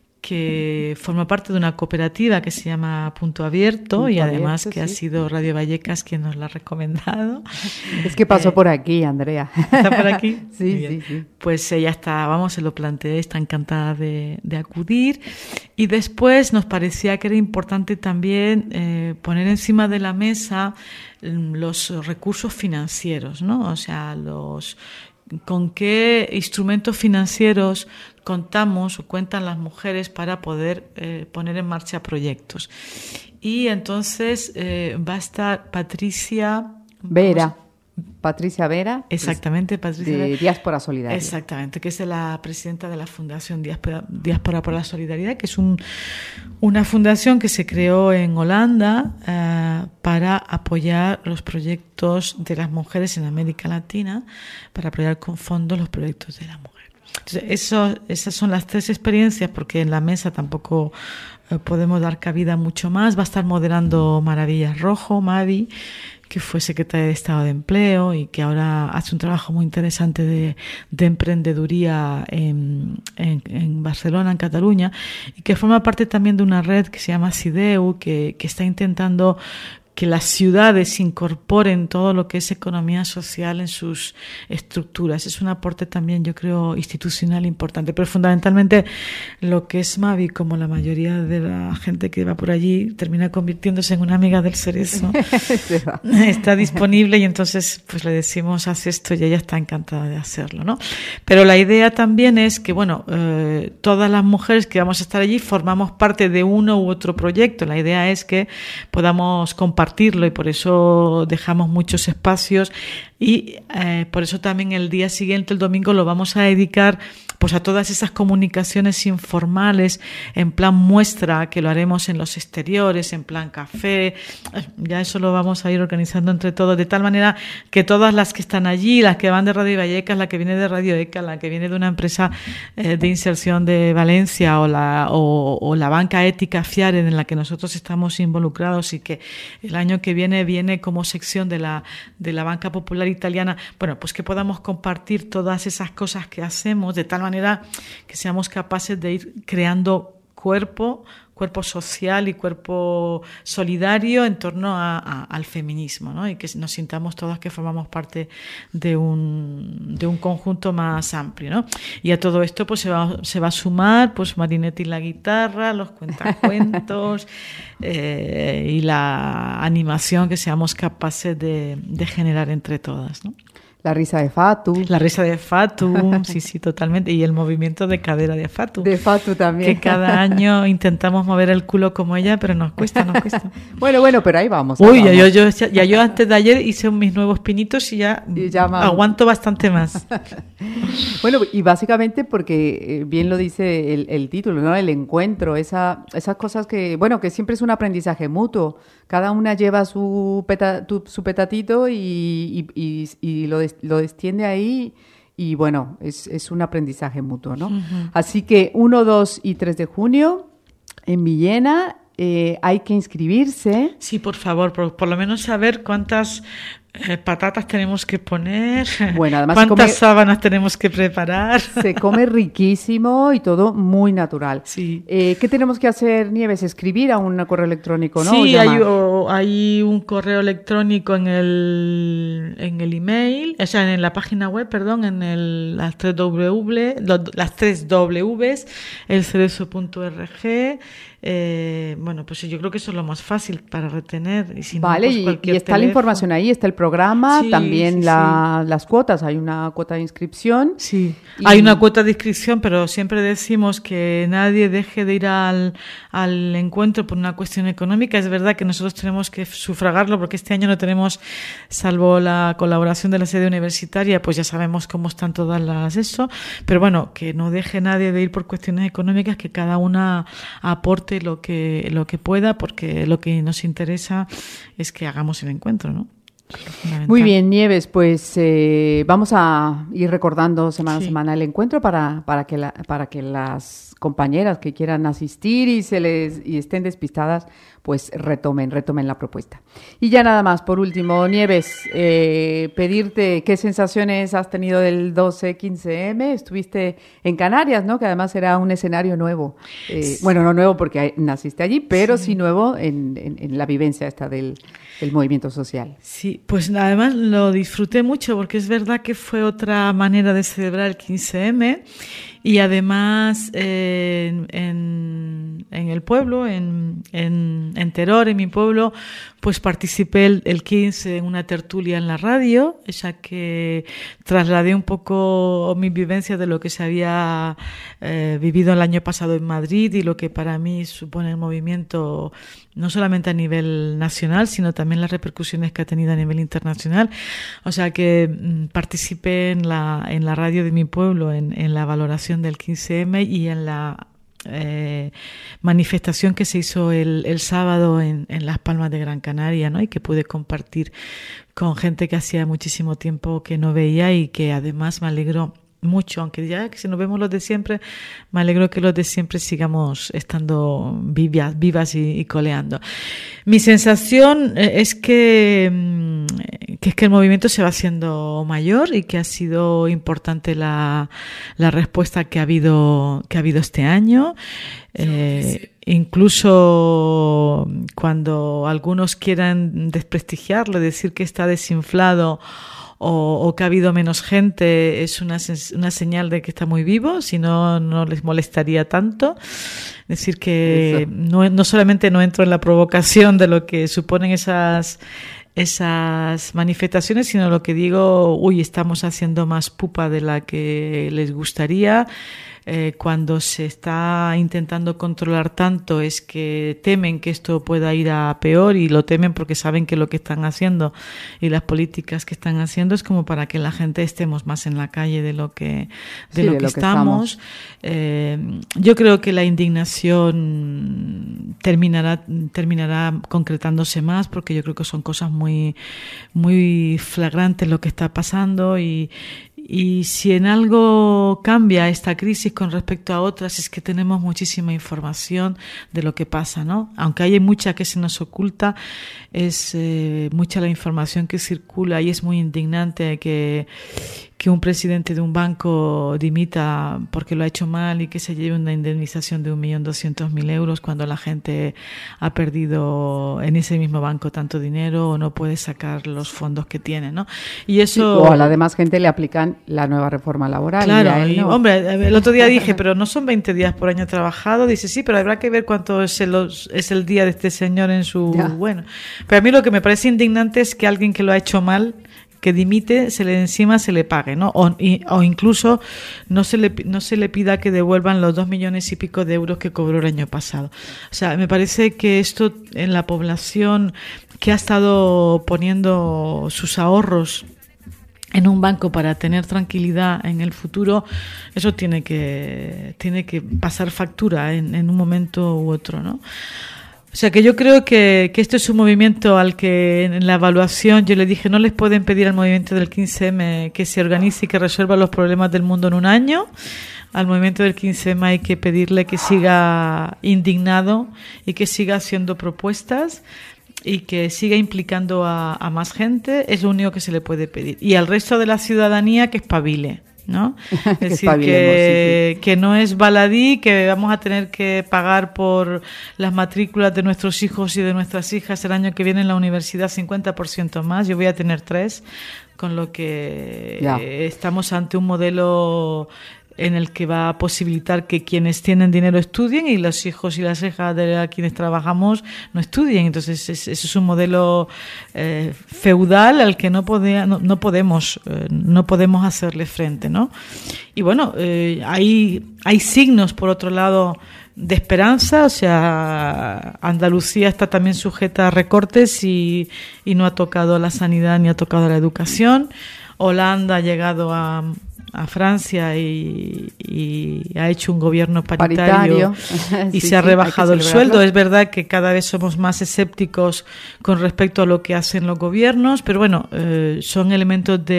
que forma parte de una cooperativa que se llama Punto Abierto y además que ha sido Radio Vallecas quien nos la ha recomendado. Es que pasó por aquí, Andrea. ¿Está por aquí? Sí. Pues ella se lo planteé, está encantada de acudir. Y después nos parecía que era importante también poner encima de la mesa los recursos financieros, ¿no? O sea, con qué instrumentos financieros contamos o cuentan las mujeres para poder poner en marcha proyectos. Y entonces va a estar Patricia Vera. Exactamente, Patricia de Diáspora Solidaria. Exactamente, que es la presidenta de la Fundación Diáspora por la Solidaridad, que es una fundación que se creó en Holanda para apoyar los proyectos de las mujeres en América Latina, para apoyar con fondos los proyectos de la mujer. Entonces, esas son las 3 experiencias, porque en la mesa tampoco podemos dar cabida mucho más. Va a estar moderando Maravillas Rojo, Mavi, que fue secretaria de Estado de Empleo y que ahora hace un trabajo muy interesante de emprendeduría en Barcelona, en Cataluña, y que forma parte también de una red que se llama CIDEU, que está intentando que las ciudades incorporen todo lo que es economía social en sus estructuras. Es un aporte también, yo creo, institucional importante. Pero fundamentalmente lo que es Mavi, como la mayoría de la gente que va por allí, termina convirtiéndose en una amiga del Cerezo. Está disponible y entonces pues le decimos haz esto y ella está encantada de hacerlo, ¿no? Pero la idea también es que, bueno, todas las mujeres que vamos a estar allí formamos parte de uno u otro proyecto. La idea es que podamos compartirlo y por eso dejamos muchos espacios y por eso también el día siguiente, el domingo, lo vamos a dedicar pues a todas esas comunicaciones informales en plan muestra, que lo haremos en los exteriores, en plan café. Ya eso lo vamos a ir organizando entre todos, de tal manera que todas las que están allí, las que van de Radio Vallecas, la que viene de Radio ECA, la que viene de una empresa de inserción de Valencia o la banca ética FIARED en la que nosotros estamos involucrados y que el año que viene como sección de la banca popular italiana, bueno, pues que podamos compartir todas esas cosas que hacemos de tal manera que seamos capaces de ir creando cuerpo social y cuerpo solidario en torno al feminismo, ¿no? Y que nos sintamos todas que formamos parte de un conjunto más amplio, ¿no? Y a todo esto pues se va a sumar pues Marinetti la guitarra, los cuentacuentos y la animación que seamos capaces de generar entre todas, ¿no? La risa de Fatu. La risa de Fatu, sí, totalmente. Y el movimiento de cadera de Fatu. De Fatu también. Que cada año intentamos mover el culo como ella, pero nos cuesta. Bueno, pero ahí vamos. Uy, yo antes de ayer hice mis nuevos pinitos y ya aguanto bastante más. Bueno, y básicamente porque bien lo dice el título, ¿no? El encuentro, esas cosas que siempre es un aprendizaje mutuo. Cada una lleva su petatito y lo extiende ahí y bueno, es un aprendizaje mutuo, ¿no? Uh-huh. Así que 1, 2 y 3 de junio en Villena hay que inscribirse. Sí, por favor, por lo menos saber cuántas Patatas tenemos que poner. Bueno, además ¿Cuántas sábanas tenemos que preparar? Se come riquísimo y todo muy natural. Sí. ¿Qué tenemos que hacer, Nieves? Escribir a un correo electrónico, ¿no? Sí, hay un correo electrónico en el email, o sea, en la página web, perdón, en las 3 Ws, elcerezo.org. Bueno, pues yo creo que eso es lo más fácil para retener. Y si vale, no, pues y está la información ahí, está el programa, sí, también sí, las cuotas, hay una cuota de inscripción. Sí, hay una cuota de inscripción, pero siempre decimos que nadie deje de ir al encuentro por una cuestión económica. Es verdad que nosotros tenemos que sufragarlo porque este año no tenemos, salvo la colaboración de la sede universitaria, pues ya sabemos cómo están todas eso, pero bueno, que no deje nadie de ir por cuestiones económicas, que cada una aporte lo que pueda, porque lo que nos interesa es que hagamos el encuentro, ¿no? Muy bien, Nieves, pues vamos a ir recordando semana a semana el encuentro para que las compañeras que quieran asistir y estén despistadas, pues retomen la propuesta. Y ya nada más, por último, Nieves, pedirte qué sensaciones has tenido del 12-15M. Estuviste en Canarias, ¿no? Que además era un escenario nuevo. Bueno, no nuevo porque naciste allí, pero sí nuevo en la vivencia esta del movimiento social. Sí, pues además lo disfruté mucho porque es verdad que fue otra manera de celebrar el 15M. Y además en el pueblo, en Teror, en mi pueblo, pues participé el 15 en una tertulia en la radio, ya que trasladé un poco mi vivencia de lo que se había vivido el año pasado en Madrid y lo que para mí supone el movimiento, no solamente a nivel nacional, sino también las repercusiones que ha tenido a nivel internacional. O sea que participé en la radio de mi pueblo, en la valoración del 15M y en la manifestación que se hizo el sábado en Las Palmas de Gran Canaria, ¿no? Y que pude compartir con gente que hacía muchísimo tiempo que no veía y que además me alegró mucho, aunque ya que si nos vemos los de siempre, me alegro que los de siempre sigamos estando vivas y coleando. Mi sensación es que el movimiento se va haciendo mayor y que ha sido importante la respuesta que ha habido este año. Incluso cuando algunos quieran desprestigiarlo, decir que está desinflado o que ha habido menos gente, es una señal de que está muy vivo, si no les molestaría tanto. Es decir, que no solamente no entro en la provocación de lo que suponen esas manifestaciones, sino lo que digo, estamos haciendo más pupa de la que les gustaría. Cuando se está intentando controlar tanto es que temen que esto pueda ir a peor, y lo temen porque saben que lo que están haciendo y las políticas que están haciendo es como para que la gente estemos más en la calle de lo que estamos. Yo creo que la indignación terminará concretándose más, porque yo creo que son cosas muy, muy flagrantes lo que está pasando, y si en algo cambia esta crisis con respecto a otras es que tenemos muchísima información de lo que pasa, ¿no? Aunque hay mucha que se nos oculta, es mucha la información que circula, y es muy indignante que un presidente de un banco dimita porque lo ha hecho mal y que se lleve una indemnización de 1.200.000 euros cuando la gente ha perdido en ese mismo banco tanto dinero o no puede sacar los fondos que tiene, ¿no? Y eso, o a la demás gente le aplican la nueva reforma laboral. Claro, y hombre, el otro día dije, pero no son 20 días por año trabajado. Dice, sí, pero habrá que ver cuánto es el día de este señor en su... Ya. Bueno, pero a mí lo que me parece indignante es que alguien que lo ha hecho mal, que dimite, se le pague, ¿no? O incluso no se le pida que devuelvan los 2 millones y pico de euros que cobró el año pasado. O sea, me parece que esto en la población que ha estado poniendo sus ahorros en un banco para tener tranquilidad en el futuro, eso tiene que pasar factura en un momento u otro, ¿no? O sea que yo creo que esto es un movimiento al que en la evaluación yo le dije, no les pueden pedir al movimiento del 15M que se organice y que resuelva los problemas del mundo en un año. Al movimiento del 15M hay que pedirle que siga indignado y que siga haciendo propuestas. y que siga implicando a más gente, es lo único que se le puede pedir. Y al resto de la ciudadanía que espabile, ¿no? Es decir, que no es baladí, que vamos a tener que pagar por las matrículas de nuestros hijos y de nuestras hijas el año que viene en la universidad 50% más. Yo voy a tener 3, con lo que estamos ante un modelo en el que va a posibilitar que quienes tienen dinero estudien y los hijos y las hijas de quienes trabajamos no estudien. Entonces, eso es un modelo feudal al que no podemos hacerle frente, ¿no? Y bueno, hay signos, por otro lado, de esperanza. O sea, Andalucía está también sujeta a recortes y no ha tocado la sanidad ni ha tocado la educación. Holanda ha llegado a Francia y ha hecho un gobierno paritario y se ha rebajado el sueldo. Es verdad que cada vez somos más escépticos con respecto a lo que hacen los gobiernos, pero bueno, son elementos de